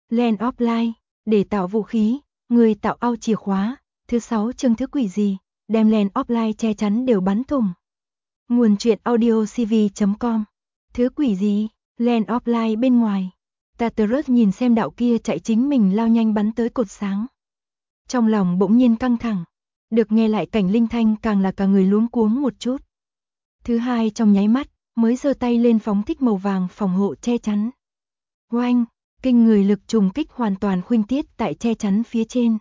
Land of Light, để tạo vũ khí, người tạo ao chìa khóa. Thứ 6 chương thứ quỷ gì, đem Land of Light che chắn đều bắn thủng. Nguồn truyện audio cv.com. Thứ quỷ gì, Land of Light bên ngoài. Tartarus nhìn xem đạo kia chạy chính mình lao nhanh bắn tới cột sáng. Trong lòng bỗng nhiên căng thẳng, được nghe lại cảnh linh thanh càng là cả người luống cuống một chút. Thứ hai trong nháy mắt, mới giơ tay lên phóng thích màu vàng phòng hộ che chắn. Oanh, kinh người lực trùng kích hoàn toàn khuynh tiết tại che chắn phía trên.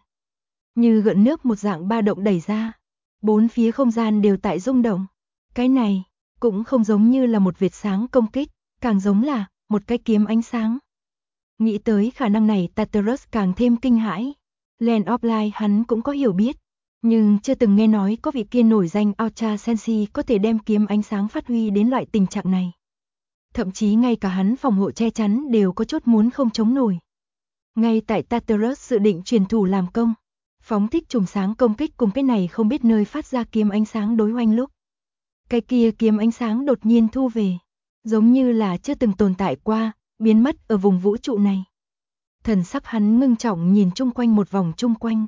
Như gợn nước một dạng ba động đẩy ra, bốn phía không gian đều tại rung động. Cái này, cũng không giống như là một vệt sáng công kích, càng giống là một cái kiếm ánh sáng. Nghĩ tới khả năng này Tartarus càng thêm kinh hãi. Land of Light hắn cũng có hiểu biết, nhưng chưa từng nghe nói có vị kia nổi danh Ultra Sensi có thể đem kiếm ánh sáng phát huy đến loại tình trạng này. Thậm chí ngay cả hắn phòng hộ che chắn đều có chút muốn không chống nổi. Ngay tại Tartarus dự định truyền thủ làm công, phóng thích chùm sáng công kích cùng cái này không biết nơi phát ra kiếm ánh sáng đối hoành lúc. Cái kia kiếm ánh sáng đột nhiên thu về, giống như là chưa từng tồn tại qua, biến mất ở vùng vũ trụ này. Thần sắc hắn ngưng trọng nhìn chung quanh một vòng chung quanh.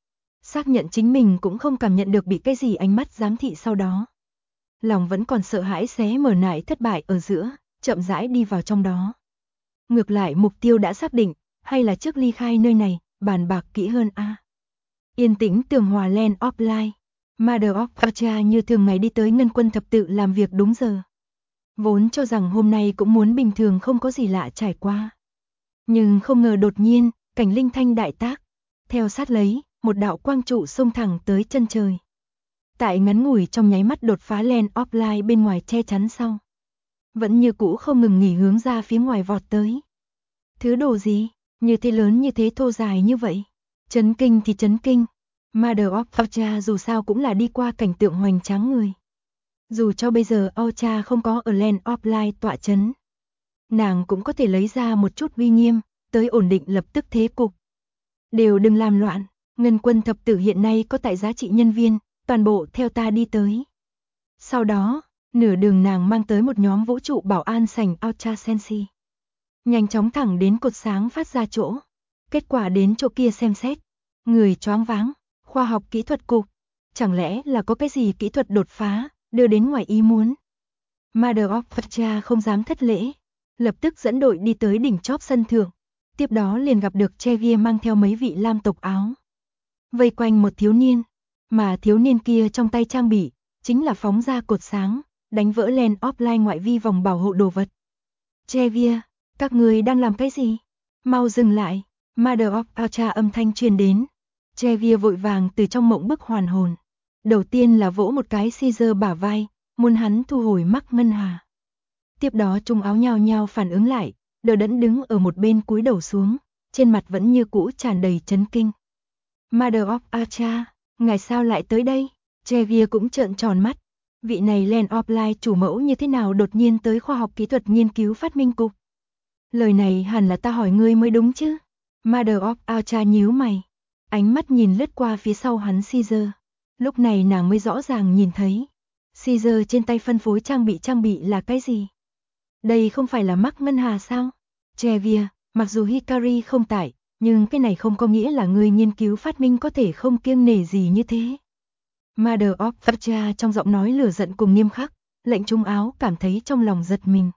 Xác nhận chính mình cũng không cảm nhận được bị cái gì ánh mắt giám thị sau đó. Lòng vẫn còn sợ hãi xé mở nại thất bại ở giữa, chậm rãi đi vào trong đó. Ngược lại mục tiêu đã xác định, hay là trước ly khai nơi này, bàn bạc kỹ hơn a. Yên tĩnh tường hòa Land of Light. Mother of Ultra như thường ngày đi tới Ngân Quân thập tự làm việc đúng giờ. Vốn cho rằng hôm nay cũng muốn bình thường không có gì lạ trải qua. Nhưng không ngờ đột nhiên, cảnh linh thanh đại tác. Theo sát lấy, một đạo quang trụ xông thẳng tới chân trời. Tại ngắn ngủi trong nháy mắt đột phá Land of Light bên ngoài che chắn sau. Vẫn như cũ không ngừng nghỉ hướng ra phía ngoài vọt tới. Thứ đồ gì, như thế lớn như thế thô dài như vậy. Chấn kinh thì chấn kinh. Mother of Ultra dù sao cũng là đi qua cảnh tượng hoành tráng người. Dù cho bây giờ Ultra không có ở Land of Light tọa chấn, nàng cũng có thể lấy ra một chút uy nghiêm, tới ổn định lập tức thế cục. Đều đừng làm loạn, Ngân Quân thập tử hiện nay có tại giá trị nhân viên, toàn bộ theo ta đi tới. Sau đó, nửa đường nàng mang tới một nhóm vũ trụ bảo an sảnh Ultra Sensi. Nhanh chóng thẳng đến cột sáng phát ra chỗ. Kết quả đến chỗ kia xem xét. Người choáng váng, khoa học kỹ thuật cục. Chẳng lẽ là có cái gì kỹ thuật đột phá, đưa đến ngoài ý muốn. Mother of Ultra không dám thất lễ. Lập tức dẫn đội đi tới đỉnh chóp sân thượng. Tiếp đó liền gặp được Chevier mang theo mấy vị lam tộc áo. Vây quanh một thiếu niên. Mà thiếu niên kia trong tay trang bị, chính là phóng ra cột sáng, đánh vỡ Land of Light ngoại vi vòng bảo hộ đồ vật. Chevier, các người đang làm cái gì? Mau dừng lại, Mother of Ultra âm thanh truyền đến. Chevier vội vàng từ trong mộng bức hoàn hồn. Đầu tiên là vỗ một cái Caesar bả vai, muốn hắn thu hồi mắc ngân hà. Tiếp đó trung áo nhao nhao phản ứng lại, đờ đẫn đứng ở một bên cúi đầu xuống, trên mặt vẫn như cũ tràn đầy chấn kinh. Mother of Ultra, ngài sao lại tới đây? Chevier cũng trợn tròn mắt. Vị này Land of Light chủ mẫu như thế nào đột nhiên tới khoa học kỹ thuật nghiên cứu phát minh cục? Lời này hẳn là ta hỏi ngươi mới đúng chứ? Mother of Ultra nhíu mày, ánh mắt nhìn lướt qua phía sau hắn Caesar. Lúc này nàng mới rõ ràng nhìn thấy. Caesar trên tay phân phối trang bị là cái gì? Đây không phải là mắc ngân hà sao? Chevier, mặc dù Hikari không tại, nhưng cái này không có nghĩa là người nghiên cứu phát minh có thể không kiêng nể gì như thế. Mother of Ultra trong giọng nói lửa giận cùng nghiêm khắc, lệnh trung áo cảm thấy trong lòng giật mình.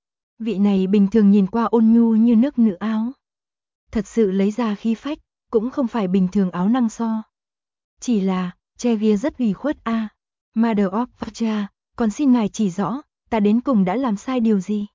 Vị này bình thường nhìn qua ôn nhu như nước nữ áo. Thật sự lấy ra khí phách, cũng không phải bình thường áo năng so. Chỉ là, Chevier rất ủy khuất a. Mother of Ultra, còn xin ngài chỉ rõ, ta đến cùng đã làm sai điều gì?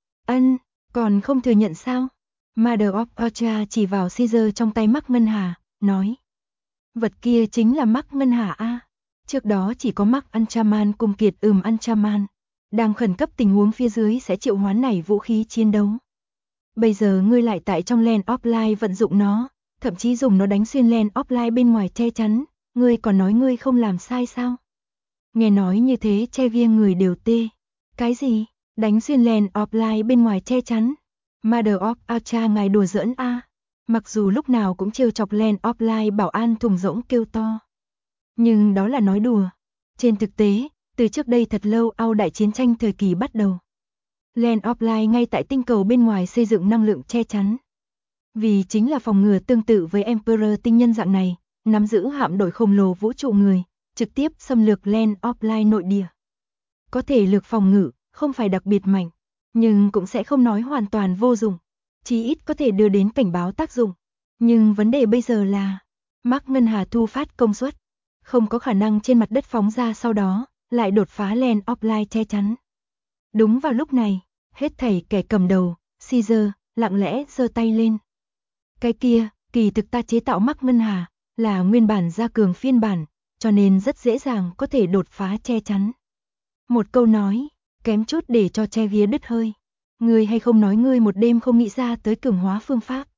Ân, còn không thừa nhận sao? Mother of Ultra chỉ vào Caesar trong tay mắc ngân hà, nói. Vật kia chính là mắc ngân hà a. Trước đó chỉ có mắc Ultraman cùng kiệt Ultraman. Đang khẩn cấp tình huống phía dưới sẽ triệu hoán này vũ khí chiến đấu. Bây giờ ngươi lại tại trong Land of Light vận dụng nó, thậm chí dùng nó đánh xuyên Land of Light bên ngoài che chắn, ngươi còn nói ngươi không làm sai sao? Nghe nói như thế Chevier người đều tê. Cái gì? Đánh xuyên Land of Light bên ngoài che chắn? Mother of Ultra ngài đùa giỡn a. Mặc dù lúc nào cũng trêu chọc Land of Light bảo an thùng rỗng kêu to. Nhưng đó là nói đùa. Trên thực tế, từ trước đây thật lâu Âu đại chiến tranh thời kỳ bắt đầu. Land of Light ngay tại tinh cầu bên ngoài xây dựng năng lượng che chắn. Vì chính là phòng ngừa tương tự với Emperor tinh nhân dạng này, nắm giữ hạm đội khổng lồ vũ trụ người, trực tiếp xâm lược Land Offline nội địa. Có thể lực phòng ngự, không phải đặc biệt mạnh, nhưng cũng sẽ không nói hoàn toàn vô dụng, chí ít có thể đưa đến cảnh báo tác dụng. Nhưng vấn đề bây giờ là, Mark Ngân Hà thu phát công suất, không có khả năng trên mặt đất phóng ra sau đó, lại đột phá Land Offline che chắn. Đúng vào lúc này, hết thảy kẻ cầm đầu, Caesar, lặng lẽ giơ tay lên. Cái kia, kỳ thực ta chế tạo Mark Ngân Hà, là nguyên bản gia cường phiên bản, cho nên rất dễ dàng có thể đột phá che chắn. Một câu nói, kém chút để cho Xavier đứt hơi. Ngươi hay không nói ngươi một đêm không nghĩ ra tới cường hóa phương pháp.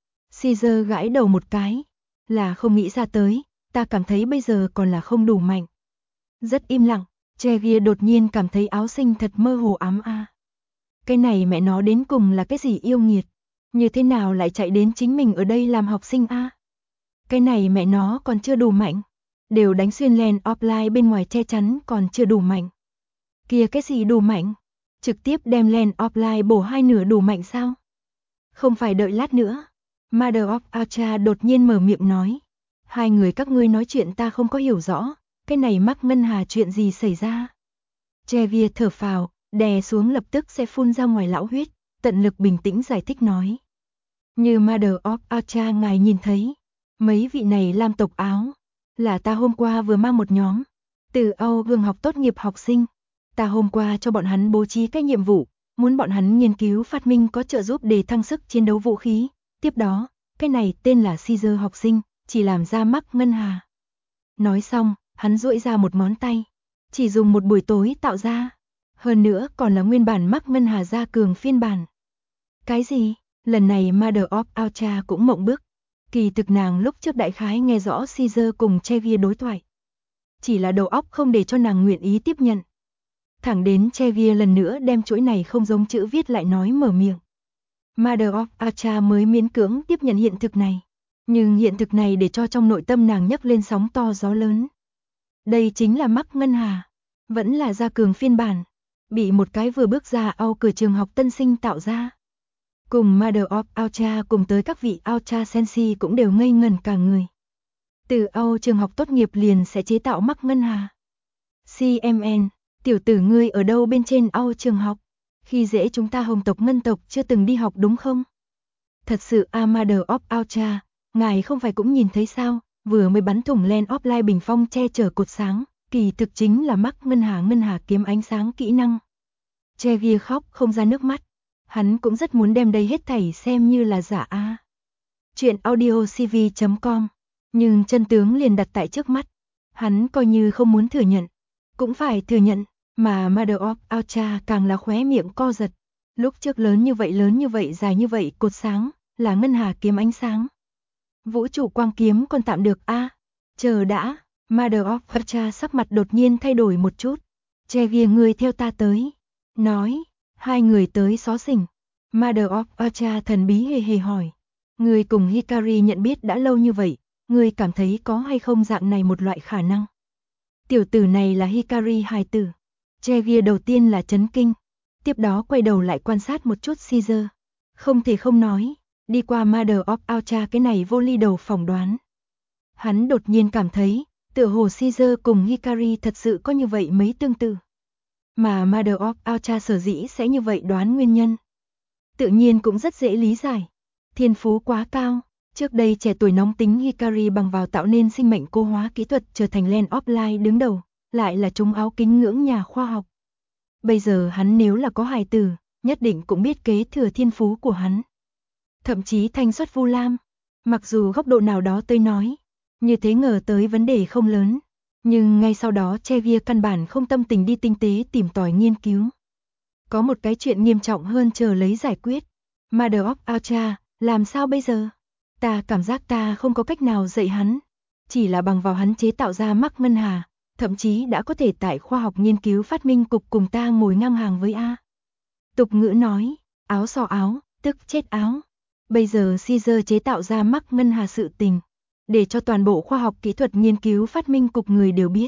Caesar gãi đầu một cái, là không nghĩ ra tới, ta cảm thấy bây giờ còn là không đủ mạnh. Rất im lặng, Xavier đột nhiên cảm thấy áo sinh thật mơ hồ ám a. Cái này mẹ nó đến cùng là cái gì yêu nghiệt, như thế nào lại chạy đến chính mình ở đây làm học sinh a? Cái này mẹ nó còn chưa đủ mạnh, đều đánh xuyên Land Offline bên ngoài che chắn còn chưa đủ mạnh. Kia cái gì đủ mạnh? Trực tiếp đem Land Offline bổ hai nửa đủ mạnh sao? Không phải đợi lát nữa. Mother of Ultra đột nhiên mở miệng nói. Hai người các ngươi nói chuyện ta không có hiểu rõ, cái này Mark Ngân Hà chuyện gì xảy ra? Xavier thở phào, đè xuống lập tức sẽ phun ra ngoài lão huyết, tận lực bình tĩnh giải thích nói. Như Mother of Ultra ngài nhìn thấy, mấy vị này lam tộc áo, là ta hôm qua vừa mang một nhóm, từ Âu Vương học tốt nghiệp học sinh. Ta hôm qua cho bọn hắn bố trí cái nhiệm vụ, muốn bọn hắn nghiên cứu phát minh có trợ giúp để thăng sức chiến đấu vũ khí. Tiếp đó, cái này tên là Caesar học sinh, chỉ làm ra Mark Ngân Hà. Nói xong, hắn duỗi ra một ngón tay, chỉ dùng một buổi tối tạo ra. Hơn nữa còn là nguyên bản Mark Ngân Hà gia cường phiên bản. Cái gì? Lần này Mother of Ultra cũng mộng bức. Kỳ thực nàng lúc trước đại khái nghe rõ Caesar cùng Xavier đối thoại. Chỉ là đầu óc không để cho nàng nguyện ý tiếp nhận. Thẳng đến Xavier lần nữa đem chuỗi này không giống chữ viết lại nói mở miệng. Mother of Ultra mới miễn cưỡng tiếp nhận hiện thực này. Nhưng hiện thực này để cho trong nội tâm nàng nhấc lên sóng to gió lớn. Đây chính là Mark Ngân Hà. Vẫn là gia cường phiên bản. Bị một cái vừa bước ra Âu cửa trường học tân sinh tạo ra. Cùng Mother of Ultra cùng tới các vị Ultra Sensi cũng đều ngây ngẩn cả người. Từ Âu trường học tốt nghiệp liền sẽ chế tạo Mark Ngân Hà. CMN, tiểu tử ngươi ở đâu bên trên Âu trường học? Khi dễ chúng ta Hồng tộc Ngân tộc chưa từng đi học đúng không? Thật sự Mother of Ultra, ngài không phải cũng nhìn thấy sao, vừa mới bắn thủng Land Offline bình phong che chở cột sáng, kỳ thực chính là Mark Ngân Hà kiếm ánh sáng kỹ năng. Xavier khóc không ra nước mắt, hắn cũng rất muốn đem đây hết thảy xem như là giả a. Chuyện audiocv.com, nhưng chân tướng liền đặt tại trước mắt, hắn coi như không muốn thừa nhận, cũng phải thừa nhận, mà Mother of Ultra càng là khóe miệng co giật. Lúc trước lớn như vậy dài như vậy cột sáng, là Ngân Hà kiếm ánh sáng. Vũ trụ quang kiếm còn tạm được a. Chờ đã, Mother of Ultra sắc mặt đột nhiên thay đổi một chút. Xavier ngươi theo ta tới. Nói, hai người tới xó xỉnh. Mother of Ultra thần bí hề hề hỏi. Ngươi cùng Hikari nhận biết đã lâu như vậy, ngươi cảm thấy có hay không dạng này một loại khả năng? Tiểu tử này là Hikari hài tử. Xavier đầu tiên là chấn kinh, tiếp đó quay đầu lại quan sát một chút Caesar. Không thể không nói, đi qua Mother of Ultra cái này vô ly đầu phỏng đoán. Hắn đột nhiên cảm thấy, tựa hồ Caesar cùng Hikari thật sự có như vậy mấy tương tự. Mà Mother of Ultra sở dĩ sẽ như vậy đoán nguyên nhân. Tự nhiên cũng rất dễ lý giải. Thiên phú quá cao, trước đây trẻ tuổi nóng tính Hikari bằng vào tạo nên sinh mệnh cô hóa kỹ thuật trở thành Land Offline đứng đầu, lại là trúng áo kính ngưỡng nhà khoa học. Bây giờ hắn nếu là có hài tử, nhất định cũng biết kế thừa thiên phú của hắn. Thậm chí thanh xuất Vu Lam, mặc dù góc độ nào đó tôi nói, như thế ngờ tới vấn đề không lớn, nhưng ngay sau đó Xavier căn bản không tâm tình đi tinh tế tìm tòi nghiên cứu. Có một cái chuyện nghiêm trọng hơn chờ lấy giải quyết. Mother of Ultra, làm sao bây giờ? Ta cảm giác ta không có cách nào dạy hắn, chỉ là bằng vào hắn chế tạo ra Mark Ngân Hà, thậm chí đã có thể tại khoa học nghiên cứu phát minh cục cùng ta ngồi ngang hàng với A. Tục ngữ nói, áo xò áo, tức chết áo. Bây giờ Caesar chế tạo ra Mark Ngân Hà sự tình, để cho toàn bộ khoa học kỹ thuật nghiên cứu phát minh cục người đều biết.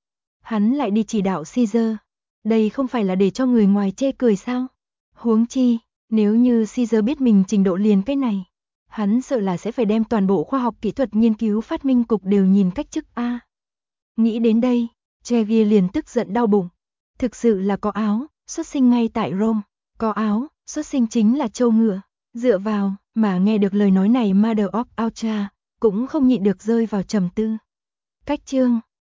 Hắn lại đi chỉ đạo Caesar, đây không phải là để cho người ngoài chê cười sao? Huống chi, nếu như Caesar biết mình trình độ liền cái này, Hắn sợ là sẽ phải đem toàn bộ khoa học kỹ thuật nghiên cứu phát minh cục đều nhìn cách chức a. Nghĩ đến đây, Chegia liền tức giận đau bụng. Thực sự là có áo, xuất sinh ngay tại Rome. Có áo, xuất sinh chính là trâu ngựa. Dựa vào, mà nghe được lời nói này Mother of Ultra, cũng không nhịn được rơi vào trầm tư. Cách chương